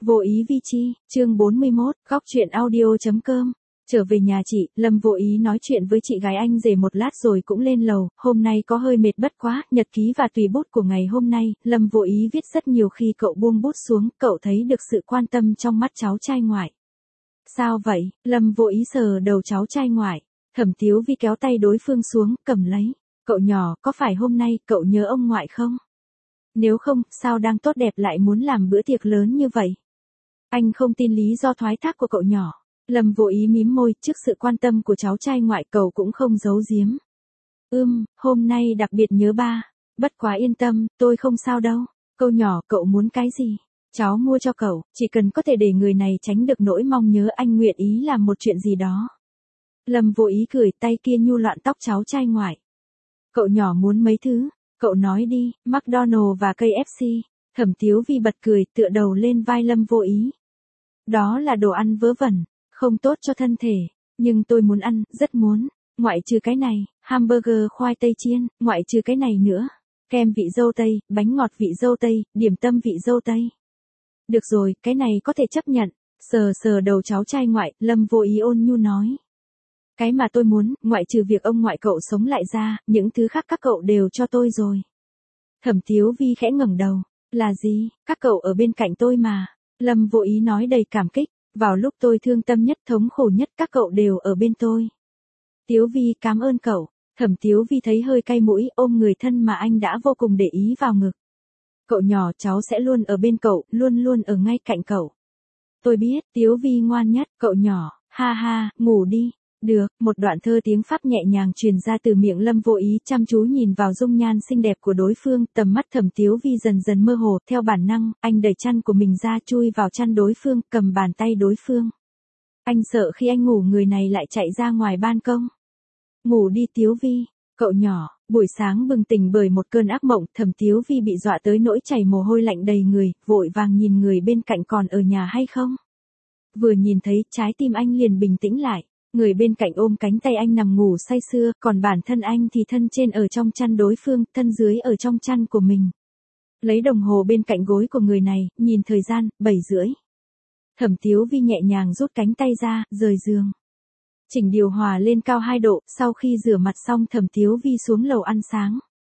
Vô ý vi chi, chương 41, góc truyện audio.com. Trở về nhà chị, Lâm vô ý nói chuyện với chị gái anh rể một lát rồi cũng lên lầu, hôm nay có hơi mệt bất quá, nhật ký và tùy bút của ngày hôm nay, Lâm vô ý viết rất nhiều khi cậu buông bút xuống, cậu thấy được sự quan tâm trong mắt cháu trai ngoại. Sao vậy? Lâm vô ý sờ đầu cháu trai ngoại, Thẩm Tiếu Vi kéo tay đối phương xuống, cầm lấy. Cậu nhỏ, có phải hôm nay cậu nhớ ông ngoại không? Nếu không, sao đang tốt đẹp lại muốn làm bữa tiệc lớn như vậy? Anh không tin lý do thoái thác của cậu nhỏ. Lâm vô ý mím môi, trước sự quan tâm của cháu trai ngoại cậu cũng không giấu giếm. Hôm nay đặc biệt nhớ ba. Bất quá yên tâm, tôi không sao đâu. Câu nhỏ, cậu muốn cái gì? Cháu mua cho cậu, chỉ cần có thể để người này tránh được nỗi mong nhớ, anh nguyện ý làm một chuyện gì đó. Lâm vô ý cười, tay kia nhu loạn tóc cháu trai ngoại. Cậu nhỏ muốn mấy thứ? Cậu nói đi, McDonald và KFC. Thẩm Tiếu Vi bật cười, tựa đầu lên vai Lâm vô ý. Đó là đồ ăn vớ vẩn, không tốt cho thân thể, nhưng tôi muốn ăn, rất muốn. Ngoại trừ cái này, hamburger khoai tây chiên, ngoại trừ cái này nữa. Kem vị dâu tây, bánh ngọt vị dâu tây, điểm tâm vị dâu tây. Được rồi, cái này có thể chấp nhận. Sờ sờ đầu cháu trai ngoại, Lâm vô ý ôn nhu nói. Cái mà tôi muốn, ngoại trừ việc ông ngoại cậu sống lại ra, những thứ khác các cậu đều cho tôi rồi. Thẩm Tiếu Vi khẽ ngẩng đầu. Là gì? Các cậu ở bên cạnh tôi mà. Lâm vô ý nói đầy cảm kích. Vào lúc tôi thương tâm nhất, thống khổ nhất, các cậu đều ở bên tôi. Tiếu Vi cảm ơn cậu. Thẩm Tiếu Vi thấy hơi cay mũi, ôm người thân mà anh đã vô cùng để ý vào ngực. Cậu nhỏ, cháu sẽ luôn ở bên cậu, luôn luôn ở ngay cạnh cậu. Tôi biết, Tiếu Vi ngoan nhất, cậu nhỏ, ha ha, ngủ đi. Được, một đoạn thơ tiếng Pháp nhẹ nhàng truyền ra từ miệng Lâm vô ý, chăm chú nhìn vào dung nhan xinh đẹp của đối phương, tầm mắt Thẩm Tiếu Vi dần dần mơ hồ, theo bản năng, anh đẩy chăn của mình ra chui vào chăn đối phương, cầm bàn tay đối phương. Anh sợ khi anh ngủ người này lại chạy ra ngoài ban công. Ngủ đi Tiếu Vi, cậu nhỏ. Buổi sáng bừng tỉnh bởi một cơn ác mộng, Thẩm Tiếu Vi bị dọa tới nỗi chảy mồ hôi lạnh đầy người, vội vàng nhìn người bên cạnh còn ở nhà hay không. Vừa nhìn thấy, trái tim anh liền bình tĩnh lại. Người bên cạnh ôm cánh tay anh nằm ngủ say sưa, còn bản thân anh thì thân trên ở trong chăn đối phương, thân dưới ở trong chăn của mình. Lấy đồng hồ bên cạnh gối của người này, nhìn thời gian, 7:30. Thẩm Tiếu Vi nhẹ nhàng rút cánh tay ra, rời giường. Chỉnh điều hòa lên cao 2 độ, sau khi rửa mặt xong Thẩm Tiếu Vi xuống lầu ăn sáng.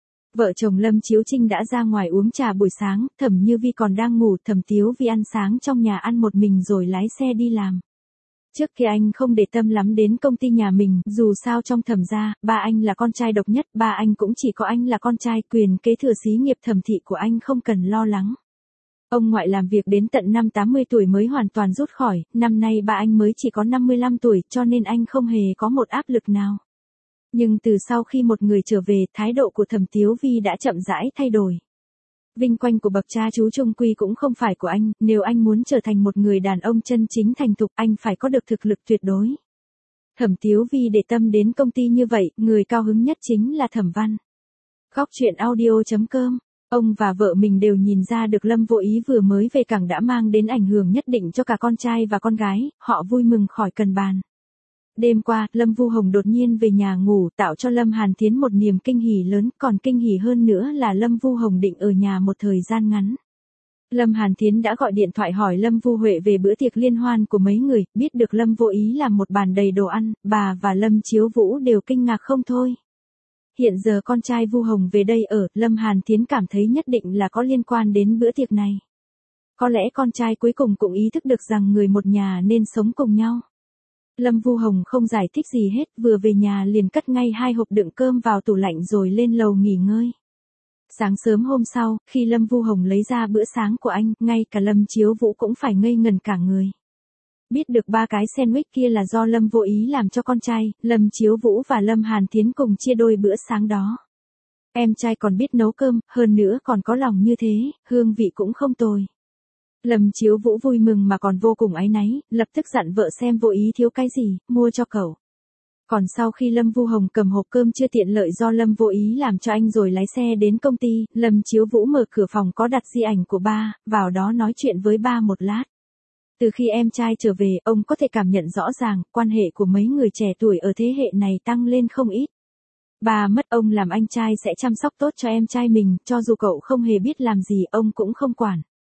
Vợ chồng Lâm Chiếu Trinh đã ra ngoài uống trà buổi sáng, Thẩm Như Vi còn đang ngủ, Thẩm Tiếu Vi ăn sáng trong nhà ăn một mình rồi lái xe đi làm. Trước kia anh không để tâm lắm đến công ty nhà mình, dù sao trong Thẩm gia, ba anh là con trai độc nhất, ba anh cũng chỉ có anh là con trai, quyền kế thừa xí nghiệp Thẩm thị của anh không cần lo lắng. Ông ngoại làm việc đến tận năm 80 tuổi mới hoàn toàn rút khỏi, năm nay ba anh mới chỉ có 55 tuổi cho nên anh không hề có một áp lực nào. Nhưng từ sau khi một người trở về, thái độ của Thẩm Tiếu Vi đã chậm rãi thay đổi. Vinh quang của bậc cha chú trung quy cũng không phải của anh, nếu anh muốn trở thành một người đàn ông chân chính thành thục, anh phải có được thực lực tuyệt đối. Thẩm Tiếu Vi để tâm đến công ty như vậy, người cao hứng nhất chính là Thẩm Văn. Góc truyện audio.com. Ông và vợ mình đều nhìn ra được Lâm vô ý vừa mới về cảng đã mang đến ảnh hưởng nhất định cho cả con trai và con gái, họ vui mừng khỏi cần bàn. Đêm qua, Lâm Vu Hồng đột nhiên về nhà ngủ, tạo cho Lâm Hàn Thiến một niềm kinh hỉ lớn, còn kinh hỉ hơn nữa là Lâm Vu Hồng định ở nhà một thời gian ngắn. Lâm Hàn Thiến đã gọi điện thoại hỏi Lâm Vu Huệ về bữa tiệc liên hoan của mấy người, biết được Lâm vô ý làm một bàn đầy đồ ăn, bà và Lâm Chiếu Vũ đều kinh ngạc không thôi. Hiện giờ con trai Vu Hồng về đây ở, Lâm Hàn Thiến cảm thấy nhất định là có liên quan đến bữa tiệc này. Có lẽ con trai cuối cùng cũng ý thức được rằng người một nhà nên sống cùng nhau. Lâm Vu Hồng không giải thích gì hết, vừa về nhà liền cất ngay 2 hộp đựng cơm vào tủ lạnh rồi lên lầu nghỉ ngơi. Sáng sớm hôm sau, khi Lâm Vu Hồng lấy ra bữa sáng của anh, ngay cả Lâm Chiếu Vũ cũng phải ngây ngẩn cả người. Biết được 3 cái sandwich kia là do Lâm vô ý làm cho con trai, Lâm Chiếu Vũ và Lâm Hàn Thiến cùng chia đôi bữa sáng đó. Em trai còn biết nấu cơm, hơn nữa còn có lòng như thế, hương vị cũng không tồi. Lâm Chiếu Vũ vui mừng mà còn vô cùng áy náy, lập tức dặn vợ xem vô ý thiếu cái gì, mua cho cậu. Còn sau khi Lâm Vu Hồng cầm hộp cơm chưa tiện lợi do Lâm vô ý làm cho anh rồi lái xe đến công ty, Lâm Chiếu Vũ mở cửa phòng có đặt di ảnh của ba, vào đó nói chuyện với ba một lát. Từ khi em trai trở về, ông có thể cảm nhận rõ ràng, quan hệ của mấy người trẻ tuổi ở thế hệ này tăng lên không ít. Ba mất ông làm anh trai sẽ chăm sóc tốt cho em trai mình, cho dù cậu không hề biết làm gì ông cũng không quản.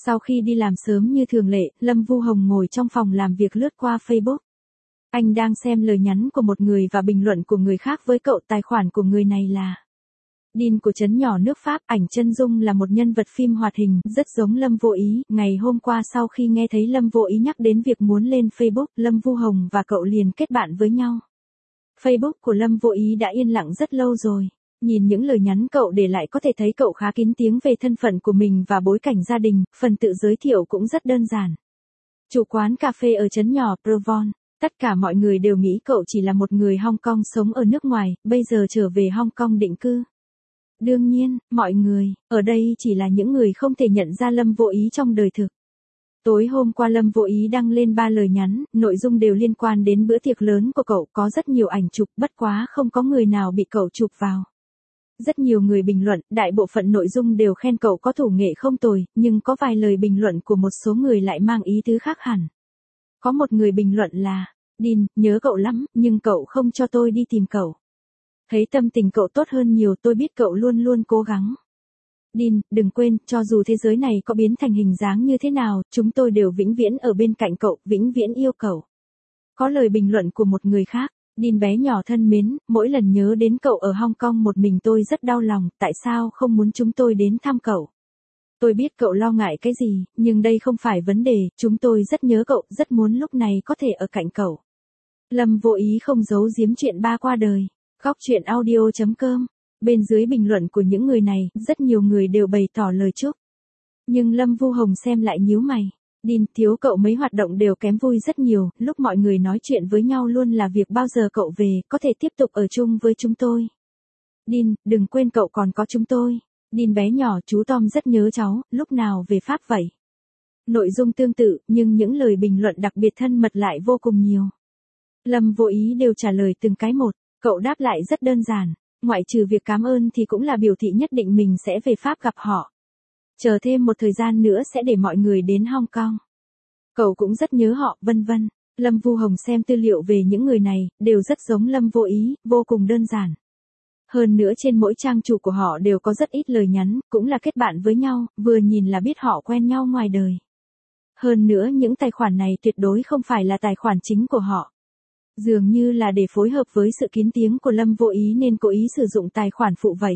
Sau khi đi làm sớm như thường lệ, Lâm Vu Hồng ngồi trong phòng làm việc lướt qua Facebook. Anh đang xem lời nhắn của một người và bình luận của người khác với cậu. Tài khoản của người này là Dean của trấn nhỏ nước Pháp. Ảnh chân dung là một nhân vật phim hoạt hình, rất giống Lâm Vô Ý. Ngày hôm qua sau khi nghe thấy Lâm Vô Ý nhắc đến việc muốn lên Facebook, Lâm Vu Hồng và cậu liền kết bạn với nhau. Facebook của Lâm Vô Ý đã yên lặng rất lâu rồi. Nhìn những lời nhắn cậu để lại có thể thấy cậu khá kín tiếng về thân phận của mình và bối cảnh gia đình, phần tự giới thiệu cũng rất đơn giản. Chủ quán cà phê ở trấn nhỏ Provence. Tất cả mọi người đều nghĩ cậu chỉ là một người Hong Kong sống ở nước ngoài, bây giờ trở về Hong Kong định cư. Đương nhiên, mọi người, ở đây chỉ là những người không thể nhận ra Lâm Vô Ý trong đời thực. Tối hôm qua Lâm Vô Ý đăng lên 3 lời nhắn, nội dung đều liên quan đến bữa tiệc lớn của cậu, có rất nhiều ảnh chụp, bất quá không có người nào bị cậu chụp vào. Rất nhiều người bình luận, đại bộ phận nội dung đều khen cậu có thủ nghệ không tồi, nhưng có vài lời bình luận của một số người lại mang ý tứ khác hẳn. Có một người bình luận là, Dean, nhớ cậu lắm, nhưng cậu không cho tôi đi tìm cậu. Thấy tâm tình cậu tốt hơn nhiều, tôi biết cậu luôn luôn cố gắng. Dean, đừng quên, cho dù thế giới này có biến thành hình dáng như thế nào, chúng tôi đều vĩnh viễn ở bên cạnh cậu, vĩnh viễn yêu cậu. Có lời bình luận của một người khác, Dean bé nhỏ thân mến, mỗi lần nhớ đến cậu ở Hong Kong một mình tôi rất đau lòng, tại sao không muốn chúng tôi đến thăm cậu? Tôi biết cậu lo ngại cái gì, nhưng đây không phải vấn đề, chúng tôi rất nhớ cậu, rất muốn lúc này có thể ở cạnh cậu. Lâm Vô Ý không giấu giếm chuyện ba qua đời. Góc chuyện audio.com. Bên dưới bình luận của những người này, rất nhiều người đều bày tỏ lời chúc. Nhưng Lâm Vu Hồng xem lại nhíu mày. Dean, thiếu cậu mấy hoạt động đều kém vui rất nhiều, lúc mọi người nói chuyện với nhau luôn là việc bao giờ cậu về, có thể tiếp tục ở chung với chúng tôi. Dean, đừng quên cậu còn có chúng tôi. Dean bé nhỏ, chú Tom rất nhớ cháu, lúc nào về Pháp vậy? Nội dung tương tự, nhưng những lời bình luận đặc biệt thân mật lại vô cùng nhiều. Lâm Vô Ý đều trả lời từng cái một, cậu đáp lại rất đơn giản, ngoại trừ việc cảm ơn thì cũng là biểu thị nhất định mình sẽ về Pháp gặp họ. Chờ thêm một thời gian nữa sẽ để mọi người đến Hong Kong. Cậu cũng rất nhớ họ, vân vân. Lâm Vu Hồng xem tư liệu về những người này, đều rất giống Lâm Vô Ý, vô cùng đơn giản. Hơn nữa trên mỗi trang chủ của họ đều có rất ít lời nhắn, cũng là kết bạn với nhau, vừa nhìn là biết họ quen nhau ngoài đời. Hơn nữa những tài khoản này tuyệt đối không phải là tài khoản chính của họ. Dường như là để phối hợp với sự kín tiếng của Lâm Vô Ý nên cố ý sử dụng tài khoản phụ vậy.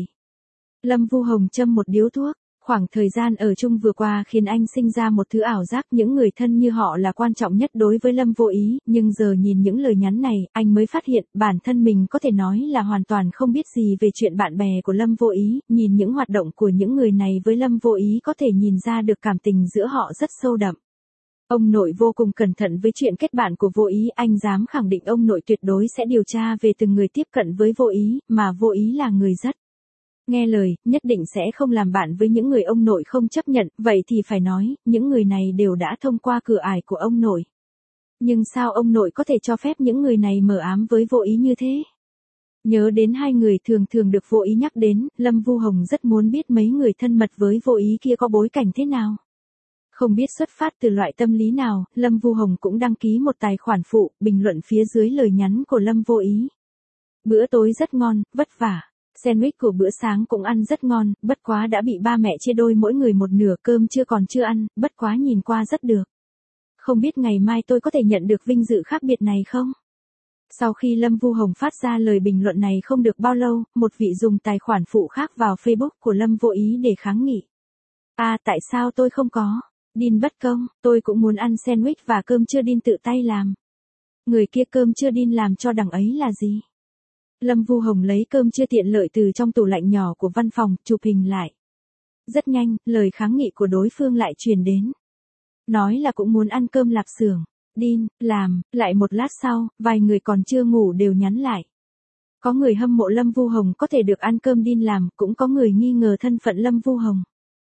Lâm Vu Hồng châm một điếu thuốc. Khoảng thời gian ở chung vừa qua khiến anh sinh ra một thứ ảo giác những người thân như họ là quan trọng nhất đối với Lâm Vô Ý, nhưng giờ nhìn những lời nhắn này, anh mới phát hiện bản thân mình có thể nói là hoàn toàn không biết gì về chuyện bạn bè của Lâm Vô Ý, nhìn những hoạt động của những người này với Lâm Vô Ý có thể nhìn ra được cảm tình giữa họ rất sâu đậm. Ông nội vô cùng cẩn thận với chuyện kết bạn của Vô Ý, anh dám khẳng định ông nội tuyệt đối sẽ điều tra về từng người tiếp cận với Vô Ý, mà Vô Ý là người rất nghe lời, nhất định sẽ không làm bạn với những người ông nội không chấp nhận, vậy thì phải nói, những người này đều đã thông qua cửa ải của ông nội. Nhưng sao ông nội có thể cho phép những người này mờ ám với Vô Ý như thế? Nhớ đến hai người thường thường được Vô Ý nhắc đến, Lâm Vu Hồng rất muốn biết mấy người thân mật với Vô Ý kia có bối cảnh thế nào. Không biết xuất phát từ loại tâm lý nào, Lâm Vu Hồng cũng đăng ký một tài khoản phụ, bình luận phía dưới lời nhắn của Lâm Vô Ý. Bữa tối rất ngon, vất vả. Sandwich của bữa sáng cũng ăn rất ngon, bất quá đã bị ba mẹ chia đôi mỗi người một nửa, cơm chưa còn chưa ăn, bất quá nhìn qua rất được. Không biết ngày mai tôi có thể nhận được vinh dự khác biệt này không? Sau khi Lâm Vu Hồng phát ra lời bình luận này không được bao lâu, một vị dùng tài khoản phụ khác vào Facebook của Lâm Vô Ý để kháng nghị. Tại sao tôi không có? Dean bất công, tôi cũng muốn ăn sandwich và cơm chưa Dean tự tay làm. Người kia cơm chưa Dean làm cho đằng ấy là gì? Lâm Vu Hồng lấy cơm chưa tiện lợi từ trong tủ lạnh nhỏ của văn phòng, chụp hình lại. Rất nhanh, lời kháng nghị của đối phương lại truyền đến. Nói là cũng muốn ăn cơm lạp xưởng. Dean, làm, lại một lát sau, vài người còn chưa ngủ đều nhắn lại. Có người hâm mộ Lâm Vu Hồng có thể được ăn cơm Dean làm, cũng có người nghi ngờ thân phận Lâm Vu Hồng.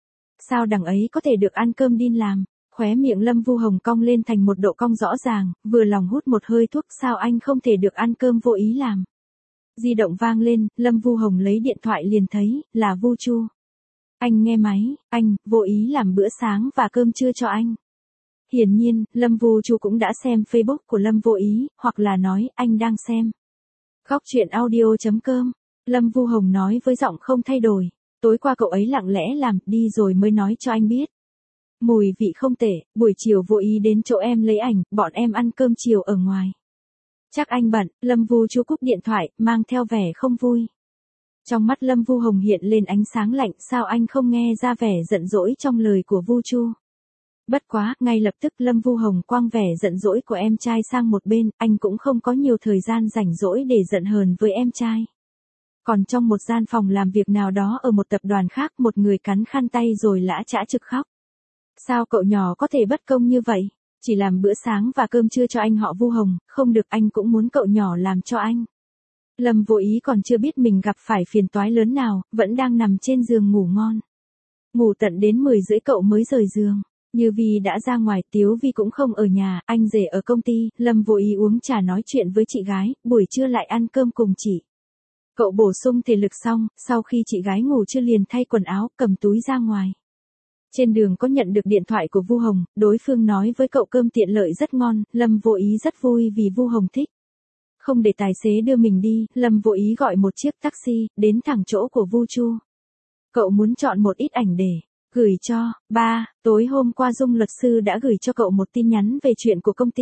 Sao đằng ấy có thể được ăn cơm Dean làm? Khóe miệng Lâm Vu Hồng cong lên thành một độ cong rõ ràng, vừa lòng hút một hơi thuốc, sao anh không thể được ăn cơm Vô Ý làm? Di động vang lên, Lâm Vu Hồng lấy điện thoại liền thấy, là Vu Chu. Anh nghe máy, anh, Vô Ý làm bữa sáng và cơm trưa cho anh. Hiển nhiên, Lâm Vu Chu cũng đã xem Facebook của Lâm Vô Ý, hoặc là nói, anh đang xem. Góc chuyện audio.com. Lâm Vu Hồng nói với giọng không thay đổi. Tối qua cậu ấy lặng lẽ làm, đi rồi mới nói cho anh biết. Mùi vị không tệ, buổi chiều vô ý đến chỗ em lấy ảnh, bọn em ăn cơm chiều ở ngoài. Chắc anh bận, Lâm Vu Chu cúp điện thoại, mang theo vẻ không vui. Trong mắt Lâm Vu Hồng hiện lên ánh sáng lạnh, sao anh không nghe ra vẻ giận dỗi trong lời của Vu Chu. Bất quá, ngay lập tức Lâm Vu Hồng quăng vẻ giận dỗi của em trai sang một bên, anh cũng không có nhiều thời gian rảnh rỗi để giận hờn với em trai. Còn trong một gian phòng làm việc nào đó ở một tập đoàn khác, một người cắn khăn tay rồi lã chã trực khóc. Sao cậu nhỏ có thể bất công như vậy? Chỉ làm bữa sáng và cơm trưa cho anh họ Vu Hồng, không được anh cũng muốn cậu nhỏ làm cho anh. Lâm Vô Ý còn chưa biết mình gặp phải phiền toái lớn nào, vẫn đang nằm trên giường ngủ ngon. Ngủ tận đến 10 rưỡi cậu mới rời giường. Như Vi đã ra ngoài, Tiếu Vi cũng không ở nhà, anh rể ở công ty, Lâm Vô Ý uống trà nói chuyện với chị gái, buổi trưa lại ăn cơm cùng chị. Cậu bổ sung thể lực xong, sau khi chị gái ngủ chưa liền thay quần áo, cầm túi ra ngoài. Trên đường có nhận được điện thoại của Vu Hồng, đối phương nói với cậu cơm tiện lợi rất ngon, Lâm Vô Ý rất vui vì Vu Hồng thích. Không để tài xế đưa mình đi, Lâm Vô Ý gọi một chiếc taxi, đến thẳng chỗ của Vu Chu. Cậu muốn chọn một ít ảnh để gửi cho ba. Tối hôm qua Dung luật sư đã gửi cho cậu một tin nhắn về chuyện của công ty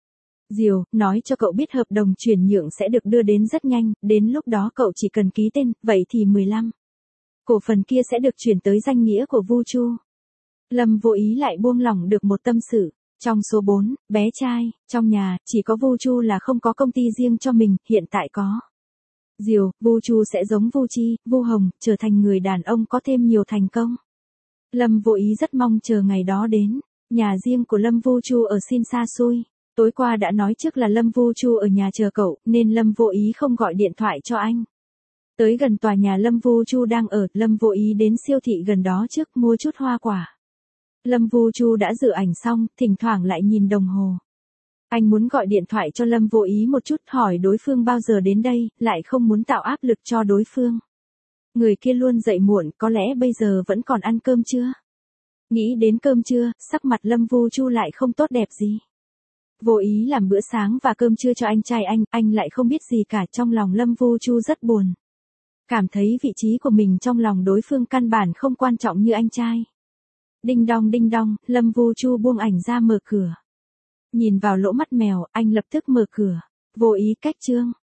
Diều, nói cho cậu biết hợp đồng chuyển nhượng sẽ được đưa đến rất nhanh, đến lúc đó cậu chỉ cần ký tên, vậy thì 15. Cổ phần kia sẽ được chuyển tới danh nghĩa của Vu Chu. Lâm Vô Ý lại buông lỏng được một tâm sự. Trong số 4, bé trai, trong nhà, chỉ có Vu Chu là không có công ty riêng cho mình, hiện tại có. Diều, Vu Chu sẽ giống Vu Chi, Vu Hồng, trở thành người đàn ông có thêm nhiều thành công. Lâm Vô Ý rất mong chờ ngày đó đến. Nhà riêng của Lâm Vu Chu ở Sin Sa Xui. Tối qua đã nói trước là Lâm Vu Chu ở nhà chờ cậu, nên Lâm Vô Ý không gọi điện thoại cho anh. Tới gần tòa nhà Lâm Vu Chu đang ở, Lâm Vô Ý đến siêu thị gần đó trước mua chút hoa quả. Lâm Vu Chu đã dự ảnh xong, thỉnh thoảng lại nhìn đồng hồ. Anh muốn gọi điện thoại cho Lâm Vô Ý một chút, hỏi đối phương bao giờ đến đây, lại không muốn tạo áp lực cho đối phương. Người kia luôn dậy muộn, có lẽ bây giờ vẫn còn ăn cơm chưa? Nghĩ đến cơm trưa, sắc mặt Lâm Vu Chu lại không tốt đẹp gì. Vô Ý làm bữa sáng và cơm trưa cho anh trai anh lại không biết gì cả, trong lòng Lâm Vu Chu rất buồn. Cảm thấy vị trí của mình trong lòng đối phương căn bản không quan trọng như anh trai. Đinh đong, Lâm Vu Chu buông ảnh ra mở cửa. Nhìn vào lỗ mắt mèo, anh lập tức mở cửa. Vô Ý cách chương.